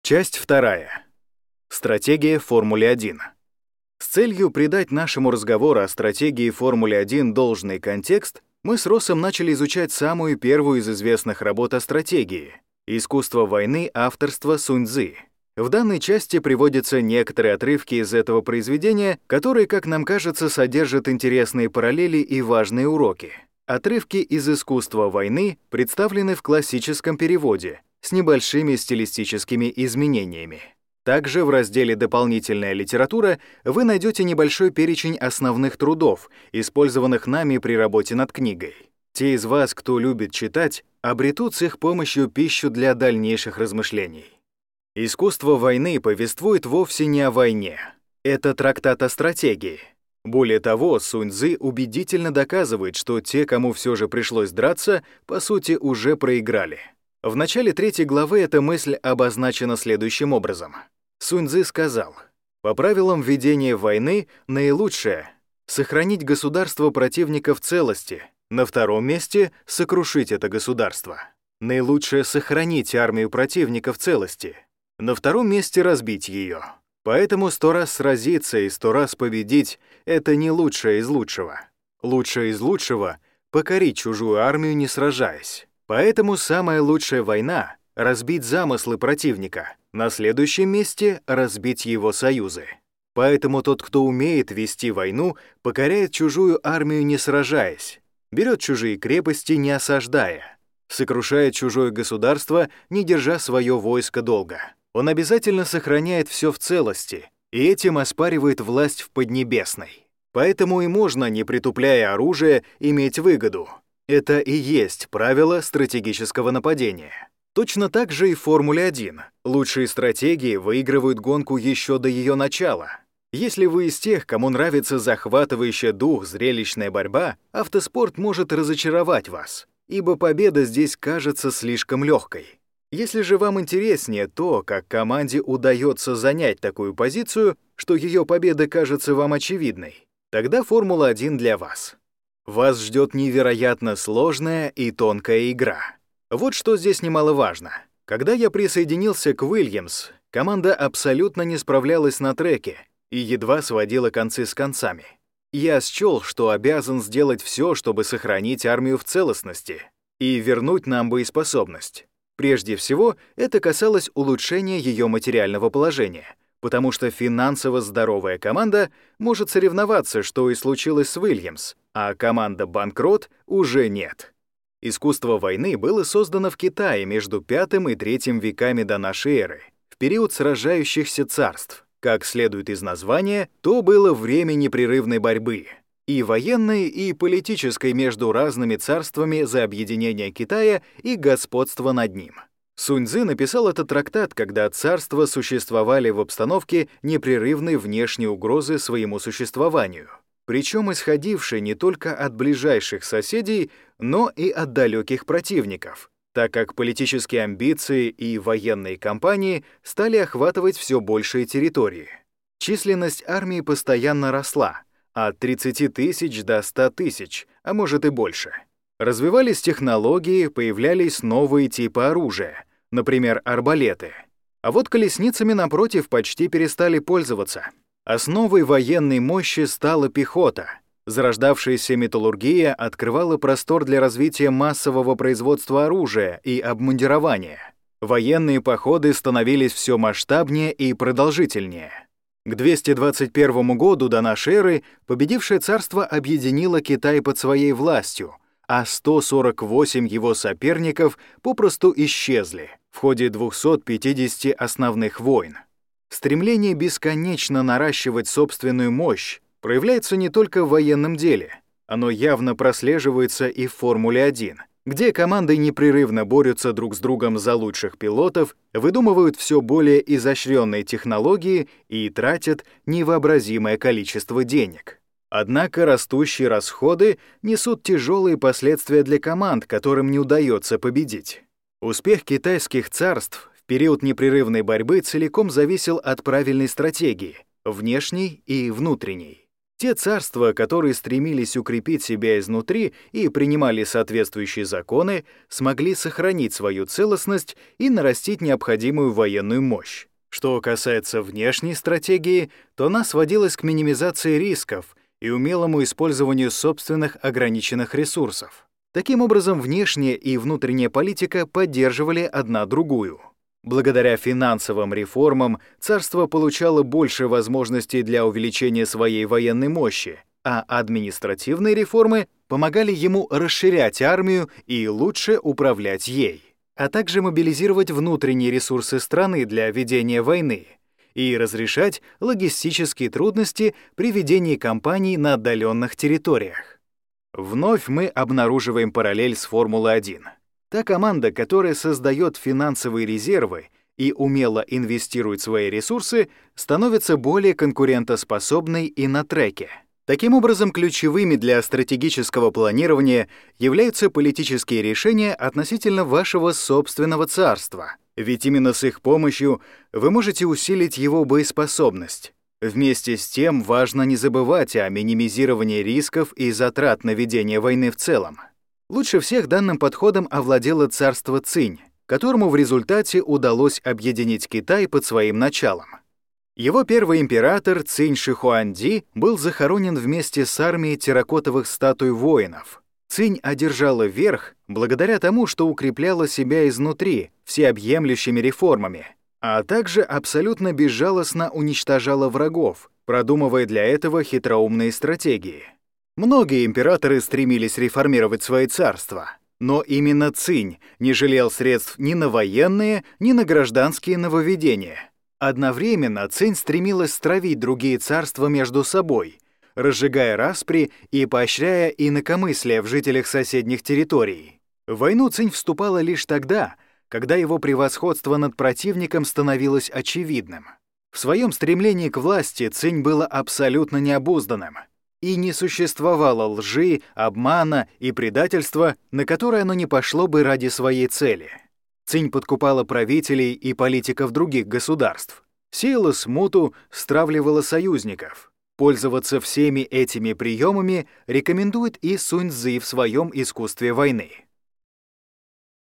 Часть вторая. Стратегия Формулы-1. С целью придать нашему разговору о стратегии Формулы-1 должный контекст, мы с Россом начали изучать самую первую из известных работ о стратегии «Искусство войны» авторства Сунь Цзы. В данной части приводятся некоторые отрывки из этого произведения, которые, как нам кажется, содержат интересные параллели и важные уроки. Отрывки из «Искусства войны» представлены в классическом переводе с небольшими стилистическими изменениями. Также в разделе «Дополнительная литература» вы найдете небольшой перечень основных трудов, использованных нами при работе над книгой. Те из вас, кто любит читать, обретут с их помощью пищу для дальнейших размышлений. «Искусство войны» повествует вовсе не о войне. Это трактат о стратегии. Более того, Сунь Цзы убедительно доказывает, что те, кому все же пришлось драться, по сути, уже проиграли. В начале 3 главы эта мысль обозначена следующим образом. Сунь Цзы сказал: «По правилам ведения войны наилучшее — сохранить государство противника в целости, на втором месте — сокрушить это государство. Наилучшее — сохранить армию противника в целости, на втором месте — разбить ее. Поэтому 100 раз сразиться и 100 раз победить — это не лучшее из лучшего. Лучшее из лучшего — покорить чужую армию, не сражаясь. Поэтому самая лучшая война — разбить замыслы противника, на следующем месте — разбить его союзы. Поэтому тот, кто умеет вести войну, покоряет чужую армию, не сражаясь, берет чужие крепости, не осаждая, сокрушает чужое государство, не держа свое войско долго. Он обязательно сохраняет все в целости и этим оспаривает власть в Поднебесной. Поэтому и можно, не притупляя оружие, иметь выгоду. Это и есть правило стратегического нападения. Точно так же и в Формуле-1. Лучшие стратегии выигрывают гонку еще до ее начала. Если вы из тех, кому нравится захватывающая дух зрелищная борьба, автоспорт может разочаровать вас, ибо победа здесь кажется слишком легкой. Если же вам интереснее то, как команде удается занять такую позицию, что ее победа кажется вам очевидной, тогда Формула-1 для вас. Вас ждет невероятно сложная и тонкая игра. Вот что здесь немаловажно. Когда я присоединился к Уильямс, команда абсолютно не справлялась на треке и едва сводила концы с концами. Я счел, что обязан сделать все, чтобы сохранить армию в целостности и вернуть нам боеспособность. Прежде всего, это касалось улучшения ее материального положения, потому что финансово здоровая команда может соревноваться, что и случилось с Уильямс, а команда-банкрот уже нет. Искусство войны было создано в Китае между V и III веками до нашей эры, в период сражающихся царств. Как следует из названия, то было время непрерывной борьбы, и военной, и политической между разными царствами за объединение Китая и господство над ним. Сунь Цзы написал этот трактат, когда царства существовали в обстановке непрерывной внешней угрозы своему существованию, причем исходившей не только от ближайших соседей, но и от далеких противников, так как политические амбиции и военные кампании стали охватывать все большие территории. Численность армии постоянно росла, от 30 тысяч до 100 тысяч, а может и больше. Развивались технологии, появлялись новые типы оружия, например, арбалеты. А вот колесницами, напротив, почти перестали пользоваться. Основой военной мощи стала пехота. Зарождавшаяся металлургия открывала простор для развития массового производства оружия и обмундирования. Военные походы становились все масштабнее и продолжительнее. К 221 году до нашей эры победившее царство объединило Китай под своей властью, а 148 его соперников попросту исчезли в ходе 250 основных войн. Стремление бесконечно наращивать собственную мощь проявляется не только в военном деле, оно явно прослеживается и в Формуле-1, где команды непрерывно борются друг с другом за лучших пилотов, выдумывают все более изощренные технологии и тратят невообразимое количество денег. Однако растущие расходы несут тяжелые последствия для команд, которым не удается победить. Успех китайских царств в период непрерывной борьбы целиком зависел от правильной стратегии, внешней и внутренней. Те царства, которые стремились укрепить себя изнутри и принимали соответствующие законы, смогли сохранить свою целостность и нарастить необходимую военную мощь. Что касается внешней стратегии, то она сводилась к минимизации рисков и умелому использованию собственных ограниченных ресурсов. Таким образом, внешняя и внутренняя политика поддерживали одна другую. Благодаря финансовым реформам царство получало больше возможностей для увеличения своей военной мощи, а административные реформы помогали ему расширять армию и лучше управлять ей, а также мобилизировать внутренние ресурсы страны для ведения войны и разрешать логистические трудности при ведении кампаний на отдаленных территориях. Вновь мы обнаруживаем параллель с Формулой-1. Та команда, которая создает финансовые резервы и умело инвестирует свои ресурсы, становится более конкурентоспособной и на треке. Таким образом, ключевыми для стратегического планирования являются политические решения относительно вашего собственного царства, ведь именно с их помощью вы можете усилить его боеспособность. Вместе с тем важно не забывать о минимизировании рисков и затрат на ведение войны в целом. Лучше всех данным подходом овладело царство Цинь, которому в результате удалось объединить Китай под своим началом. Его первый император Цинь Шихуанди был захоронен вместе с армией терракотовых статуй воинов. Цинь одержала верх благодаря тому, что укрепляла себя изнутри всеобъемлющими реформами, а также абсолютно безжалостно уничтожала врагов, продумывая для этого хитроумные стратегии. Многие императоры стремились реформировать свои царства, но именно Цинь не жалел средств ни на военные, ни на гражданские нововведения. Одновременно Цинь стремилась стравить другие царства между собой, разжигая распри и поощряя инакомыслие в жителях соседних территорий. В войну Цинь вступала лишь тогда, когда его превосходство над противником становилось очевидным. В своем стремлении к власти Цинь было абсолютно необузданным. И не существовало лжи, обмана и предательства, на которое оно не пошло бы ради своей цели. Цинь подкупала правителей и политиков других государств, сеяла смуту, стравливала союзников. Пользоваться всеми этими приемами рекомендует и Сунь Цзы в своем искусстве войны.